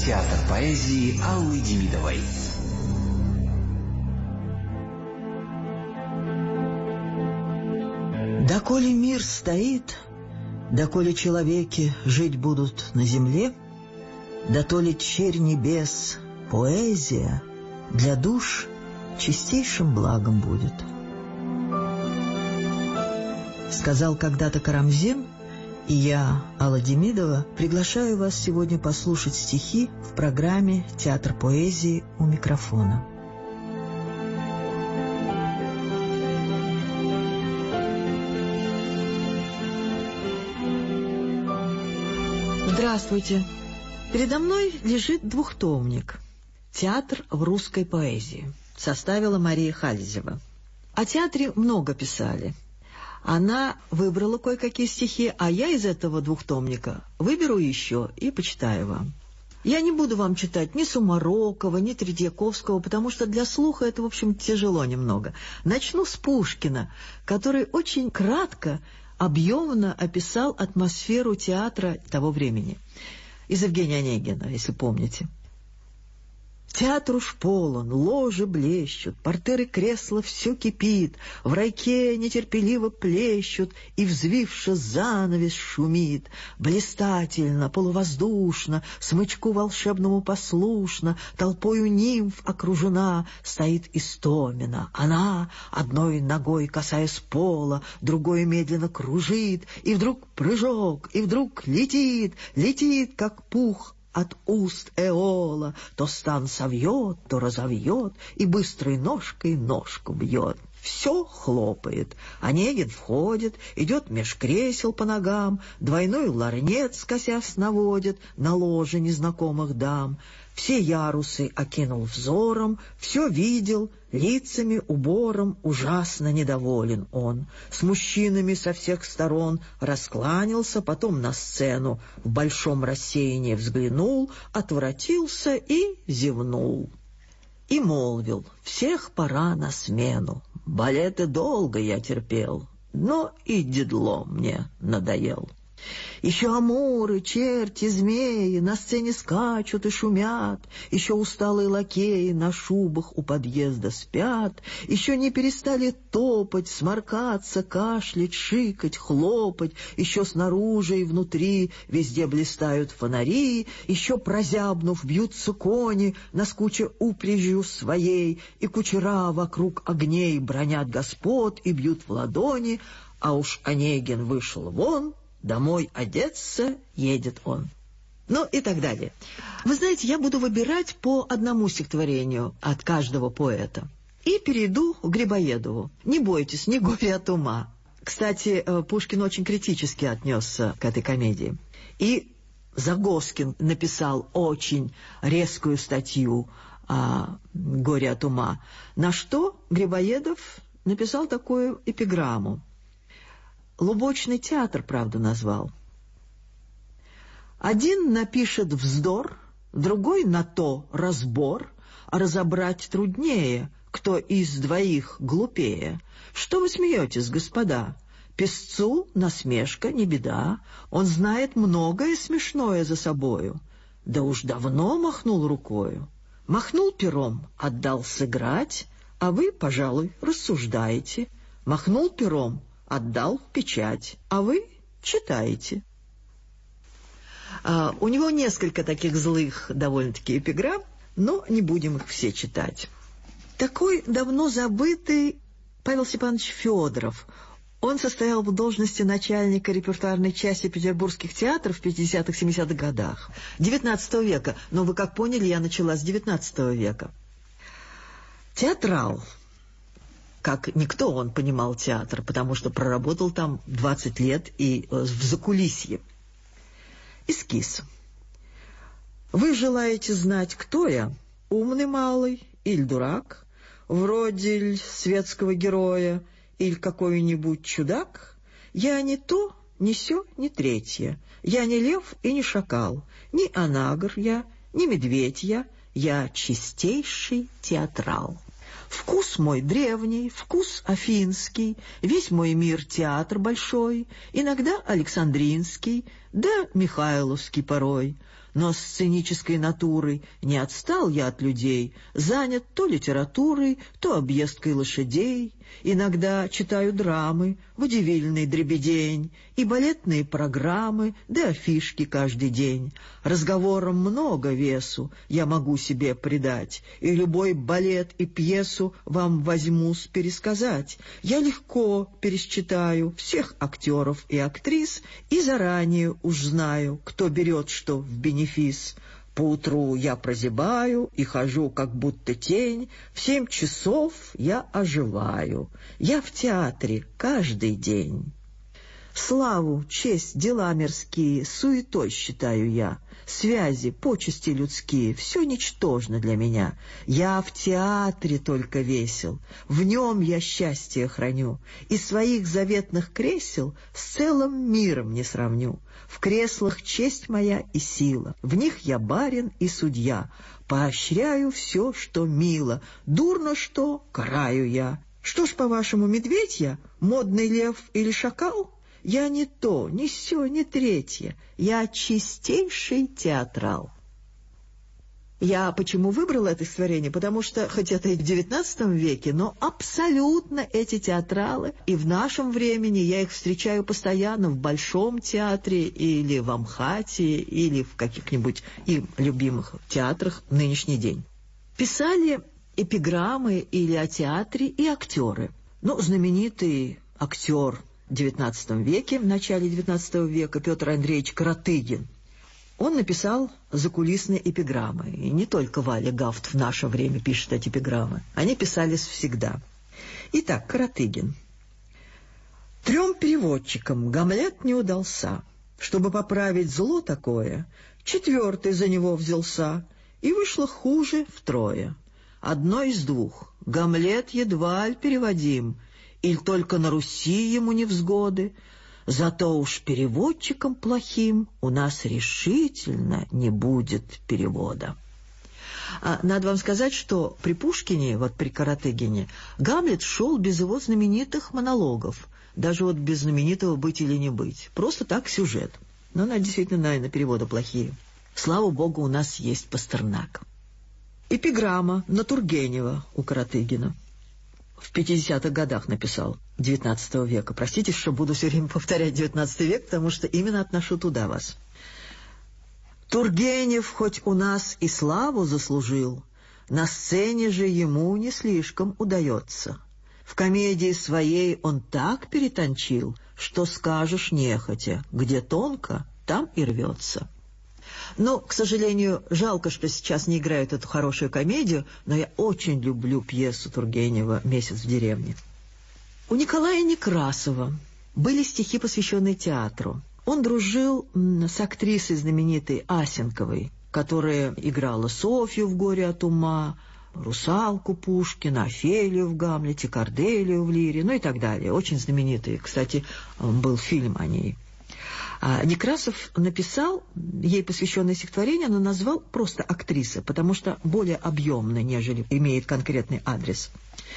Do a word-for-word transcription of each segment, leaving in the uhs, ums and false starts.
Театр поэзии Аллы Демидовой. Доколе мир стоит, доколе человеки жить будут на земле, дотоле черь небес, поэзия для душ чистейшим благом будет. Сказал когда-то Карамзин, и я, Алла Демидова, приглашаю вас сегодня послушать стихи в программе «Театр поэзии» у микрофона. Здравствуйте! Передо мной лежит двухтомник «Театр в русской поэзии». Составила Мария Хальзева. О театре много писали. Она выбрала кое-какие стихи, а я из этого двухтомника выберу еще и почитаю вам. Я не буду вам читать ни Сумарокова, ни Тредьяковского, потому что для слуха это, в общем, тяжело немного. Начну с Пушкина, который очень кратко, объемно описал атмосферу театра того времени. Из Евгения Онегина, если помните. Театр уж полон, ложи блещут, портеры кресла все кипит, в райке нетерпеливо плещут, и взвивши занавес шумит. Блистательно, полувоздушно, смычку волшебному послушно, толпою нимф окружена, стоит Истомина. Она, одной ногой касаясь пола, другой медленно кружит, и вдруг прыжок, и вдруг летит, летит, как пух от уст Эола, то стан совьет, то разовьет, и быстрой ножкой ножку бьет. Все хлопает. Онегин входит, идет меж кресел по ногам, двойной ларнет, скосясь, наводит на ложе незнакомых дам. Все ярусы окинул взором, все видел, лицами, убором ужасно недоволен он. С мужчинами со всех сторон раскланялся, потом на сцену в большом рассеянии взглянул, отвратился и зевнул. И молвил: всех пора на смену. Балеты долго я терпел, но и дедло мне надоел. Еще амуры, черти, змеи на сцене скачут и шумят, еще усталые лакеи на шубах у подъезда спят, еще не перестали топать, сморкаться, кашлять, шикать, хлопать, еще снаружи и внутри везде блистают фонари, еще, прозябнув, бьются кони, наскуча упряжью своей, и кучера вокруг огней бронят господ и бьют в ладони, а уж Онегин вышел вон, домой одеться едет он. Ну и так далее. Вы знаете, я буду выбирать по одному стихотворению от каждого поэта. И перейду к Грибоедову. Не бойтесь, не горе от ума. Кстати, Пушкин очень критически отнесся к этой комедии. И Загоскин написал очень резкую статью о горе от ума. На что Грибоедов написал такую эпиграмму. Лубочный театр, правда, назвал. Один напишет вздор, другой на то разбор, а разобрать труднее, кто из двоих глупее. Что вы смеетесь, господа? Песцу насмешка не беда, он знает многое смешное за собою. Да уж давно махнул рукою. Махнул пером, отдал сыграть, а вы, пожалуй, рассуждаете. Махнул пером, отдал печать, а вы читаете. А, у него несколько таких злых довольно-таки эпиграмм, но не будем их все читать. Такой давно забытый Павел Степанович Федоров. Он состоял в должности начальника репертуарной части петербургских театров в пятидесятых-семидесятых годах девятнадцатого века. Но вы, как поняли, я начала с девятнадцатого века. Театрал. Как никто он понимал театр, потому что проработал там двадцать лет и в закулисье. Эскиз. Вы желаете знать, кто я? Умный малый или дурак? Вроде ль светского героя или какой-нибудь чудак? Я не то, не сё, не третье. Я не лев и не шакал. Ни анагр я, ни медведь я. Я чистейший театрал. Вкус мой древний, вкус афинский, весь мой мир театр большой, иногда Александринский, да Михайловский порой. но сценической натурой не отстал я от людей, занят то литературой, то объездкой лошадей. Иногда читаю драмы, водевильный дребедень, и балетные программы, да афишки каждый день. Разговором много весу я могу себе придать, и любой балет и пьесу вам возьмусь пересказать. Я легко пересчитаю всех актеров и актрис, и заранее уж знаю, кто берет что в бенефис. Поутру я прозябаю и хожу, как будто тень. В семь часов я оживаю. Я в театре каждый день. Славу, честь, дела мирские суетой считаю я. Связи, почести людские — все ничтожно для меня. Я в театре только весел, в нем я счастье храню, и своих заветных кресел с целым миром не сравню. В креслах честь моя и сила, в них я барин и судья. Поощряю все, что мило, дурно что — караю я. Что ж, по-вашему, медведь я, модный лев или шакал? Я не то, не сё, не третье. Я чистейший театрал. Я почему выбрала это стихотворение? Потому что, хоть это и в девятнадцатом веке, но абсолютно эти театралы, и в нашем времени я их встречаю постоянно в Большом театре или в Амхате, или в каких-нибудь им любимых театрах в нынешний день. Писали эпиграммы или о театре и актеры. Ну, знаменитый актер в девятнадцатом веке, в начале девятнадцатого века, Петр Андреевич Каратыгин. Он написал закулисные эпиграммы. И не только Валя Гафт в наше время пишет эти эпиграммы. Они писались всегда. Итак, Каратыгин. Трем переводчикам Гамлет не удался. Чтобы поправить зло такое, четвертый за него взялся, и вышло хуже втрое. Одно из двух. Гамлет едва ль переводим, или только на Руси ему невзгоды. Зато уж переводчиком плохим у нас решительно не будет перевода. А надо вам сказать, что при Пушкине, вот при Каратыгине, Гамлет шел без его знаменитых монологов, даже вот без знаменитого «быть или не быть». Просто так сюжет. Но она действительно, наверное, переводы плохие. Слава богу, у нас есть Пастернак. Эпиграмма на Тургенева у Каратыгина. В пятидесятых годах написал, девятнадцатого века. Простите, что буду все время повторять девятнадцатый век, потому что именно отношу туда вас. Тургенев хоть у нас и славу заслужил, на сцене же ему не слишком удается. В комедии своей он так перетончил, что скажешь нехотя, где тонко, там и рвется. Но, к сожалению, жалко, что сейчас не играют эту хорошую комедию, но я очень люблю пьесу Тургенева «Месяц в деревне». У Николая Некрасова были стихи, посвященные театру. Он дружил с актрисой знаменитой Асенковой, которая играла Софью в «Горе от ума», Русалку Пушкина, Офелию в «Гамлете», Корделию в «Лире», ну и так далее. Очень знаменитый, кстати, был фильм о ней. А Некрасов написал ей посвященное стихотворение, но назвал просто актриса, потому что более объемно, нежели имеет конкретный адрес.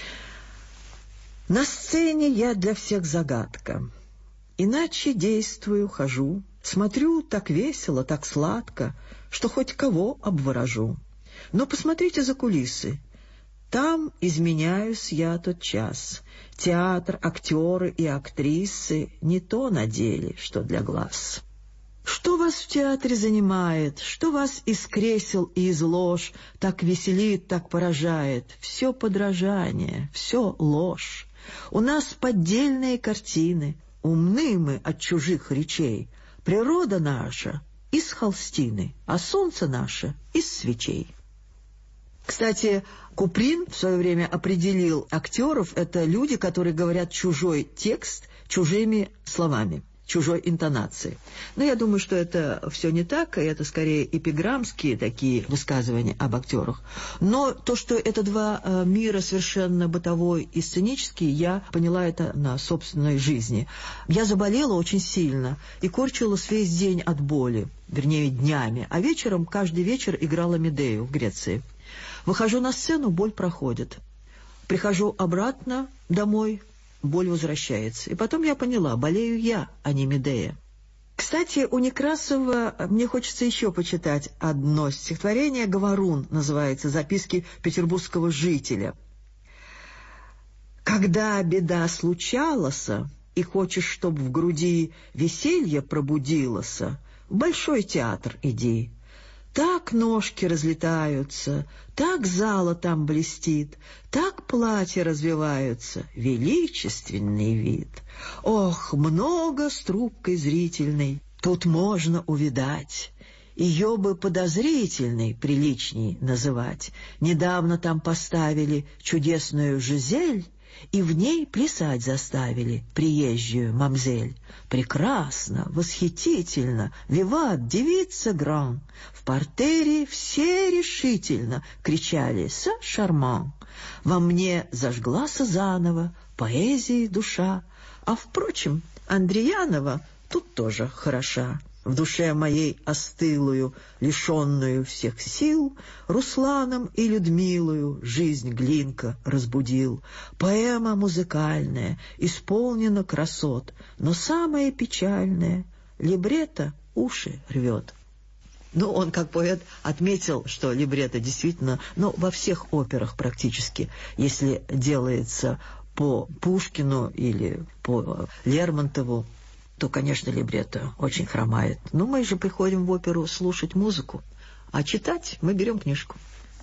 «На сцене я для всех загадка, иначе действую, хожу, смотрю так весело, так сладко, что хоть кого обворожу. Но посмотрите за кулисы, там изменяюсь я тот час. Театр, актеры и актрисы не то на деле, что для глаз. Что вас в театре занимает, что вас из кресел и из лож так веселит, так поражает? Все подражание, все ложь. У нас поддельные картины, умны мы от чужих речей. Природа наша из холстины, а солнце наше из свечей». Кстати, Куприн в свое время определил актеров — это люди, которые говорят чужой текст чужими словами, чужой интонацией. Но я думаю, что это все не так, и это скорее эпиграммские такие высказывания об актерах. Но то, что это два мира совершенно бытовой и сценический, я поняла это на собственной жизни. Я заболела очень сильно и корчилась весь день от боли, вернее, днями, а вечером, каждый вечер играла Медею в Греции. Выхожу на сцену, боль проходит. Прихожу обратно домой, боль возвращается. И потом я поняла, болею я, а не Медея. Кстати, у Некрасова мне хочется еще почитать одно стихотворение. «Говорун» называется, записки петербургского жителя. «Когда беда случалась, и хочешь, чтоб в груди веселье пробудилось, в Большой театр иди. Так ножки разлетаются, так зала там блестит, так платья развиваются, величественный вид. Ох, много с трубкой зрительной тут можно увидать. Ее бы подозрительной приличней называть. Недавно там поставили чудесную Жизель, и в ней плясать заставили приезжую мамзель. Прекрасно, восхитительно, виват, девица гран. В партере все решительно кричали «Са шарман». Во мне зажглась заново поэзии душа, а, впрочем, Андриянова тут тоже хороша. В душе моей остылую, лишенную всех сил, Русланом и Людмилою жизнь Глинка разбудил. Поэма музыкальная, исполнена красот, но самое печальное — либретто уши рвет. Ну, он, как поэт, отметил, что либретто действительно, ну, во всех операх практически, если делается по Пушкину или по Лермонтову, то, конечно, либретто очень хромает. Но мы же приходим в оперу слушать музыку, а читать мы берем книжку.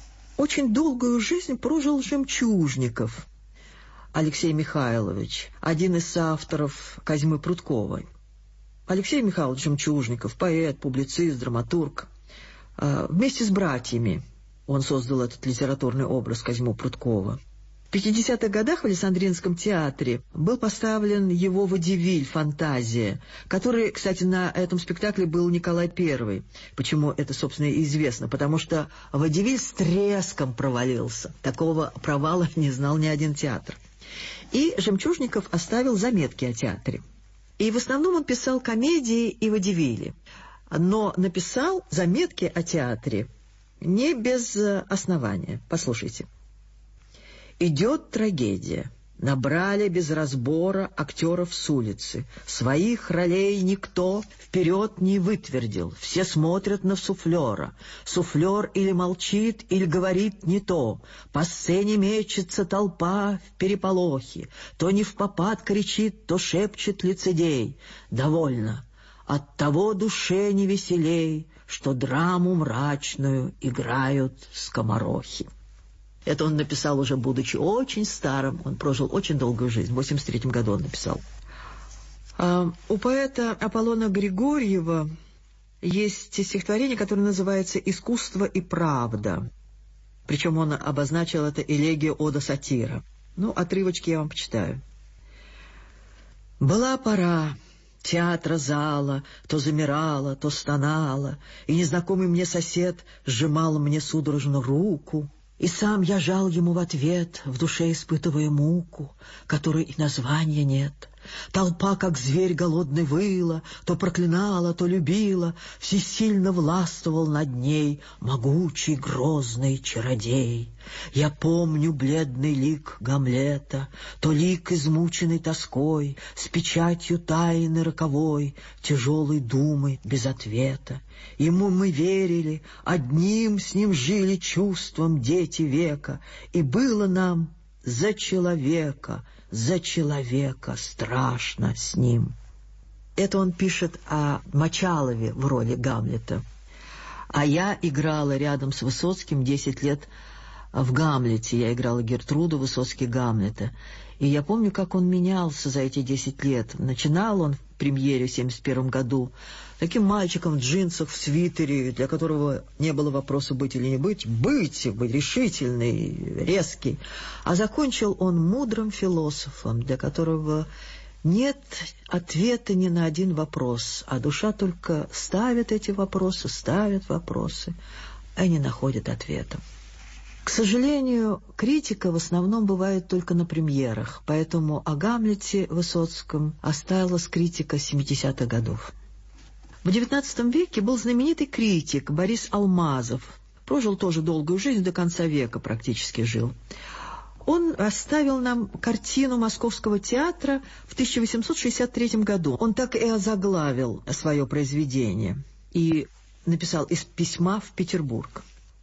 Очень долгую жизнь прожил Жемчужников Алексей Михайлович, один из соавторов Козьмы Прудковой. Алексей Михайлович Жемчужников, поэт, публицист, драматург. Вместе с братьями он создал этот литературный образ Козьму Прудкова. В пятидесятых годах в Александринском театре был поставлен его «Водевиль. Фантазия», который, кстати, на этом спектакле был Николай Первый. Почему это, собственно, и известно? Потому что «Водевиль» с треском провалился. Такого провала не знал ни один театр. И Жемчужников оставил заметки о театре. И в основном он писал комедии и водевили. Но написал заметки о театре не без основания. Послушайте. Идет трагедия. Набрали без разбора актеров с улицы. Своих ролей никто вперед не вытвердил. Все смотрят на суфлера. Суфлер или молчит, или говорит не то. По сцене мечется толпа в переполохе. То невпопад кричит, то шепчет лицедей. Довольно. Оттого душе не веселей, что драму мрачную играют скоморохи. Это он написал уже будучи очень старым. Он прожил очень долгую жизнь. В восемьдесят третьем году он написал. А, у поэта Аполлона Григорьева есть стихотворение, которое называется «Искусство и правда». Причем он обозначил это элегия ода сатира. Ну, отрывочки я вам почитаю. «Была пора театра зала, то замирала, то стонала, и незнакомый мне сосед сжимал мне судорожно руку. И сам я жал ему в ответ, в душе испытывая муку, которой и названия нет. Толпа, как зверь голодный, выла, то проклинала, то любила, всесильно властвовал над ней могучий грозный чародей. Я помню бледный лик Гамлета, то лик, измученный тоской, с печатью тайны роковой, тяжелой думы без ответа. Ему мы верили, одним с ним жили чувством дети века, и было нам за человека, за человека страшно с ним». Это он пишет о Мочалове в роли Гамлета. А я играла рядом с Высоцким десять лет в «Гамлете». Я играла Гертруду, Высоцкий Гамлета. И я помню, как он менялся за эти десять лет. Начинал он в премьере в семьдесят первом году таким мальчиком в джинсах, в свитере, для которого не было вопроса быть или не быть. Быть, быть решительный, резкий. А закончил он мудрым философом, для которого нет ответа ни на один вопрос, а душа только ставит эти вопросы, ставит вопросы, а не находит ответа. К сожалению, критика в основном бывает только на премьерах, поэтому о Гамлете Высоцком осталась критика семидесятых годов. В девятнадцатом веке был знаменитый критик Борис Алмазов. Прожил тоже долгую жизнь, до конца века практически жил. Он оставил нам картину Московского театра в тысяча восемьсот шестьдесят третьем году. Он так и озаглавил свое произведение и написал из письма в Петербург.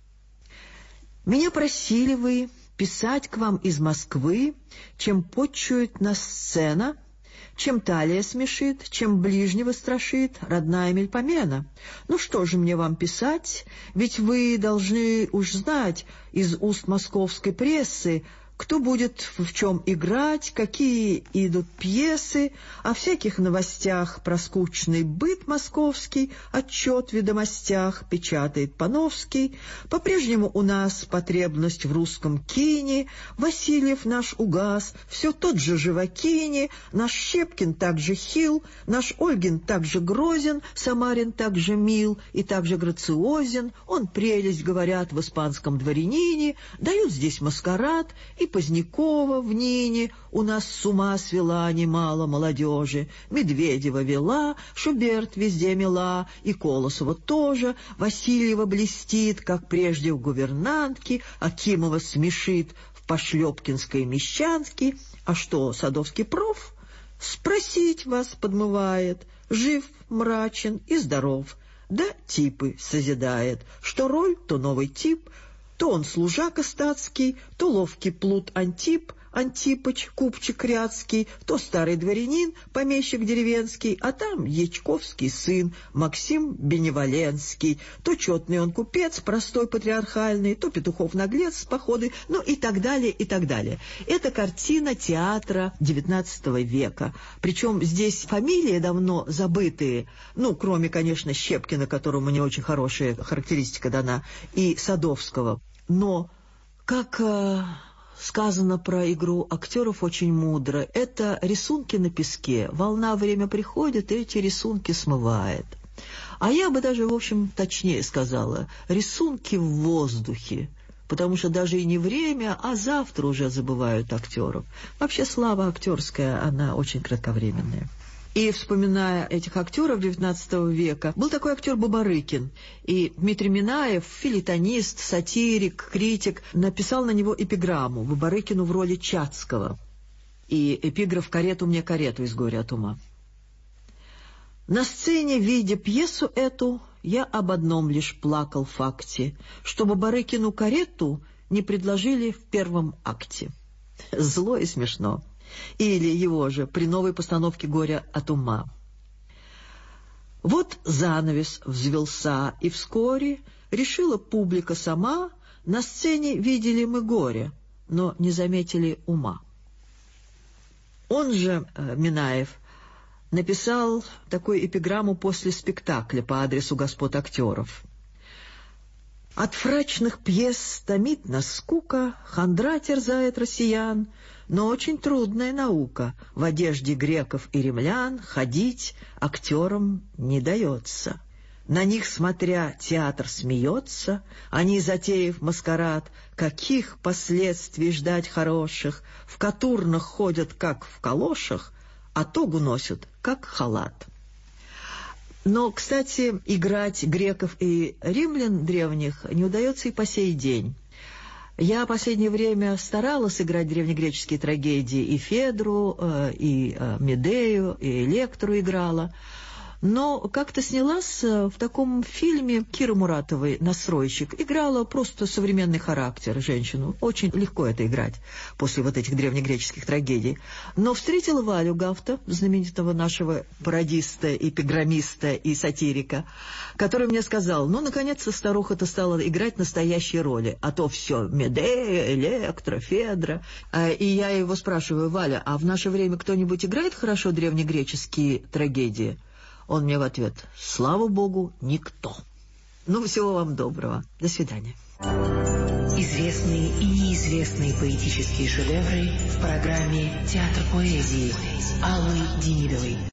«Меня просили вы писать к вам из Москвы, чем почует нас сцена, чем талия смешит, чем ближнего страшит родная Мельпомена. Ну что же мне вам писать, ведь вы должны уж знать из уст московской прессы, кто будет в чем играть, какие идут пьесы, о всяких новостях про скучный быт московский, отчет в ведомостях печатает Пановский. По-прежнему у нас потребность в русском кине, Васильев наш угас, все тот же Живакини, наш Щепкин так же хил, наш Ольгин так же грозен, Самарин так же мил и так же грациозен, он прелесть, говорят, в испанском дворянине, дают здесь маскарад, и Позднякова в Нине у нас с ума свела немало молодежи. Медведева вела, Шуберт везде мила, и Колосова тоже. Васильева блестит, как прежде в гувернантке, Акимова смешит в Пошлепкинской Мещанской. А что, Садовский проф? Спросить вас подмывает. Жив, мрачен и здоров. Да типы созидает. Что роль, то новый тип. То он служака статский, то ловкий плут Антип, Антипыч, купчик рядский, то старый дворянин, помещик деревенский, а там Ячковский сын, Максим Беневоленский, то четный он купец, простой патриархальный, то Петухов-наглец с походы, ну и так далее, и так далее. Это картина театра девятнадцатого века. Причем здесь фамилии давно забытые, ну, кроме, конечно, Щепкина, которому не очень хорошая характеристика дана, и Садовского. Но, как э, сказано про игру актеров очень мудро, это рисунки на песке. Волна время приходит, и эти рисунки смывает. А я бы даже, в общем, точнее сказала, рисунки в воздухе. Потому что даже и не время, а завтра уже забывают актеров. Вообще слава актерская, она очень кратковременная. И, вспоминая этих актеров девятнадцатого века, был такой актер Бабарыкин. И Дмитрий Минаев, филитонист, сатирик, критик, написал на него эпиграмму Бабарыкину в роли Чацкого. И эпиграф «Карету мне, карету» из «Горя от ума». «На сцене, видя пьесу эту, я об одном лишь плакал факте, что Бабарыкину карету не предложили в первом акте». Зло и смешно. Или его же при новой постановке «Горя от ума». Вот занавес взвелся, и вскоре решила публика сама, на сцене видели мы горе, но не заметили ума. Он же, Минаев, написал такую эпиграмму после спектакля по адресу господ актеров. «От фрачных пьес томит нас скука, хандра терзает россиян, но очень трудная наука, в одежде греков и римлян ходить актерам не дается. На них, смотря, театр смеется, они, затеяв маскарад, каких последствий ждать хороших, в катурнах ходят, как в калошах, а тогу носят, как халат». Но, кстати, играть греков и римлян древних не удается и по сей день. Я в последнее время старалась играть древнегреческие трагедии, и Федру, и Медею, и Электру играла. Но как-то снялась в таком фильме Киры Муратовой «Настройщик». Играла просто современный характер, женщину. Очень легко это играть после вот этих древнегреческих трагедий. Но встретила Валю Гафта, знаменитого нашего пародиста, эпиграммиста и сатирика, который мне сказал: ну, наконец-то старуха-то стала играть настоящие роли. А то все Медея, Электра, Федра. И я его спрашиваю: Валя, а в наше время кто-нибудь играет хорошо древнегреческие трагедии? Он мне в ответ: слава богу, никто. Ну, всего вам доброго. До свидания. Известные и неизвестные поэтические шедевры в программе «Театр поэзии» Аллы Демидовой.